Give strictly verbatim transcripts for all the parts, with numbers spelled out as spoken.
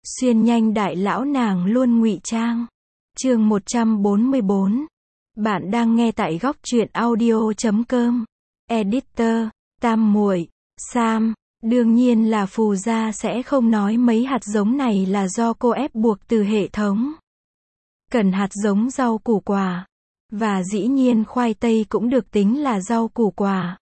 Xuyên nhanh đại lão nàng luôn ngụy trang. Chương một trăm bốn mươi bốn. Bạn đang nghe tại góc truyện audio chấm com. Editor, Tam muội, Sam, đương nhiên là Phù gia sẽ không nói mấy hạt giống này là do cô ép buộc từ hệ thống. Cần hạt giống rau củ quả. Và dĩ nhiên khoai tây cũng được tính là rau củ quả.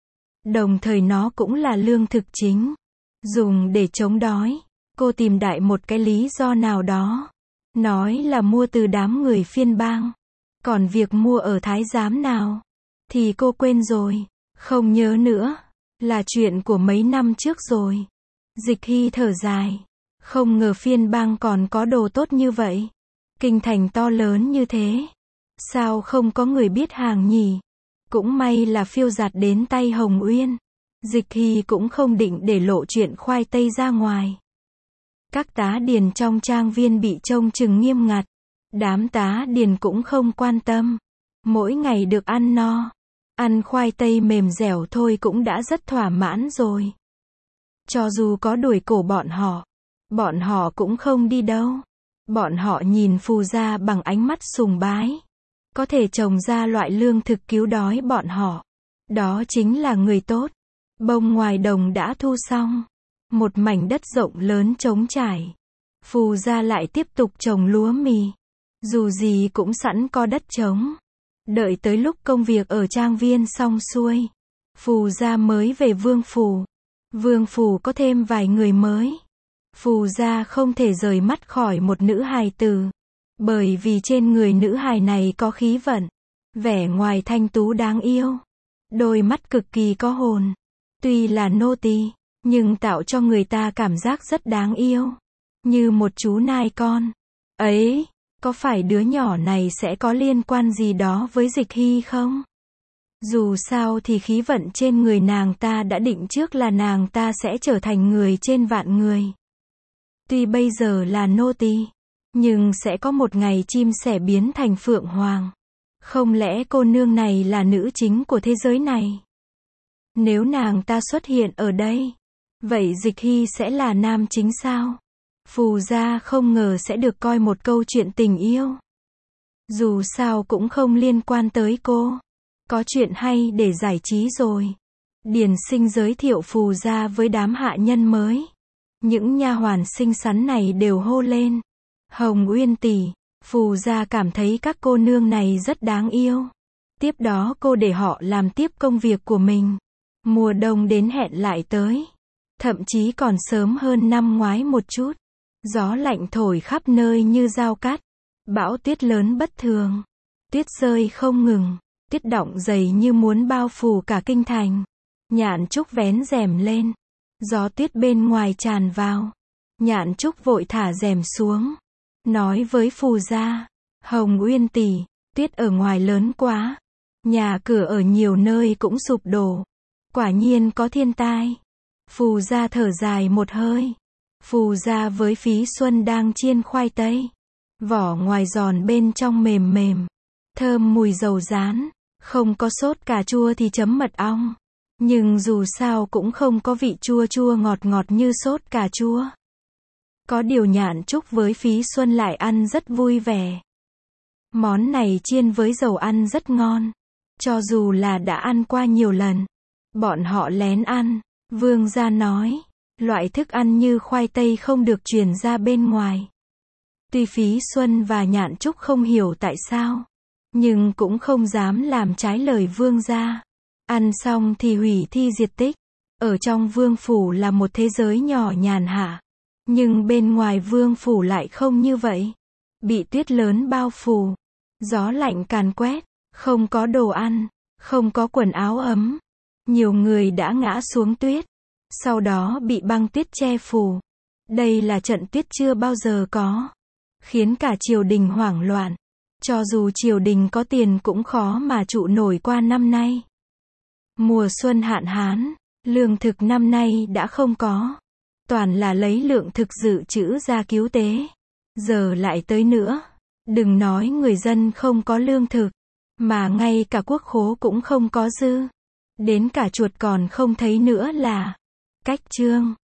Đồng thời nó cũng là lương thực chính. Dùng để chống đói. Cô tìm đại một cái lý do nào đó. Nói là mua từ đám người phiên bang. Còn việc mua ở thái giám nào? Thì cô quên rồi. Không nhớ nữa. Là chuyện của mấy năm trước rồi. Dịch Hy thở dài. Không ngờ phiên bang còn có đồ tốt như vậy. Kinh thành to lớn như thế. Sao không có người biết hàng nhỉ? Cũng may là phiêu giạt đến tay Hồng Uyên. Dịch Hy cũng không định để lộ chuyện khoai tây ra ngoài. Các tá điền trong trang viên bị trông chừng nghiêm ngặt. Đám tá điền cũng không quan tâm. Mỗi ngày được ăn no. Ăn khoai tây mềm dẻo thôi cũng đã rất thỏa mãn rồi. Cho dù có đuổi cổ bọn họ, bọn họ cũng không đi đâu. Bọn họ nhìn Phù gia bằng ánh mắt sùng bái. Có thể trồng ra loại lương thực cứu đói bọn họ. Đó chính là người tốt. Bông ngoài đồng đã thu xong. Một mảnh đất rộng lớn trống trải. Phù gia lại tiếp tục trồng lúa mì. Dù gì cũng sẵn có đất trống. Đợi tới lúc công việc ở trang viên xong xuôi. Phù gia mới về vương phủ. Vương phủ có thêm vài người mới. Phù gia không thể rời mắt khỏi một nữ hài tử. Bởi vì trên người nữ hài này có khí vận. Vẻ ngoài thanh tú đáng yêu. Đôi mắt cực kỳ có hồn. Tuy là nô tỳ, nhưng tạo cho người ta cảm giác rất đáng yêu. Như một chú nai con. Ấy, có phải đứa nhỏ này sẽ có liên quan gì đó với Dịch Hy không? Dù sao thì khí vận trên người nàng ta đã định trước là nàng ta sẽ trở thành người trên vạn người. Tuy bây giờ là nô tỳ, nhưng sẽ có một ngày chim sẻ biến thành phượng hoàng. Không lẽ cô nương này là nữ chính của thế giới này? Nếu nàng ta xuất hiện ở đây, vậy Dịch Hy sẽ là nam chính sao? Phù gia không ngờ sẽ được coi một câu chuyện tình yêu. Dù sao cũng không liên quan tới cô. Có chuyện hay để giải trí rồi. Điền Sinh giới thiệu Phù gia với đám hạ nhân mới. Những nha hoàn xinh xắn này đều hô lên. Hồng Uyên tỷ, Phù gia cảm thấy các cô nương này rất đáng yêu. Tiếp đó cô để họ làm tiếp công việc của mình. Mùa đông đến hẹn lại tới. Thậm chí còn sớm hơn năm ngoái một chút. Gió lạnh thổi khắp nơi như dao cắt. Bão tuyết lớn bất thường. Tuyết rơi không ngừng. Tuyết đọng dày như muốn bao phủ cả kinh thành. Nhạn Trúc vén rèm lên. Gió tuyết bên ngoài tràn vào. Nhạn Trúc vội thả rèm xuống. Nói với Phù gia. Hồng Uyên tỷ, tuyết ở ngoài lớn quá. Nhà cửa ở nhiều nơi cũng sụp đổ. Quả nhiên có thiên tai. Phù gia thở dài một hơi. Phù gia với Phí Xuân đang chiên khoai tây. Vỏ ngoài giòn bên trong mềm mềm. Thơm mùi dầu rán. Không có sốt cà chua thì chấm mật ong. Nhưng dù sao cũng không có vị chua chua ngọt ngọt như sốt cà chua. Có điều Nhạn Trúc với Phí Xuân lại ăn rất vui vẻ. Món này chiên với dầu ăn rất ngon. Cho dù là đã ăn qua nhiều lần. Bọn họ lén ăn. Vương gia nói. Loại thức ăn như khoai tây không được truyền ra bên ngoài. Tuy Phí Xuân và Nhạn Trúc không hiểu tại sao. Nhưng cũng không dám làm trái lời vương gia. Ăn xong thì hủy thi diệt tích. Ở trong vương phủ là một thế giới nhỏ nhàn hạ. Nhưng bên ngoài vương phủ lại không như vậy. Bị tuyết lớn bao phủ. Gió lạnh càn quét. Không có đồ ăn. Không có quần áo ấm. Nhiều người đã ngã xuống tuyết. Sau đó bị băng tuyết che phủ. Đây là trận tuyết chưa bao giờ có. Khiến cả triều đình hoảng loạn. Cho dù triều đình có tiền cũng khó mà trụ nổi qua năm nay. Mùa xuân hạn hán. Lương thực năm nay đã không có. Toàn là lấy lượng thực dự trữ ra cứu tế. Giờ lại tới nữa. Đừng nói người dân không có lương thực. Mà ngay cả quốc khố cũng không có dư. Đến cả chuột còn không thấy nữa là. Cách chương.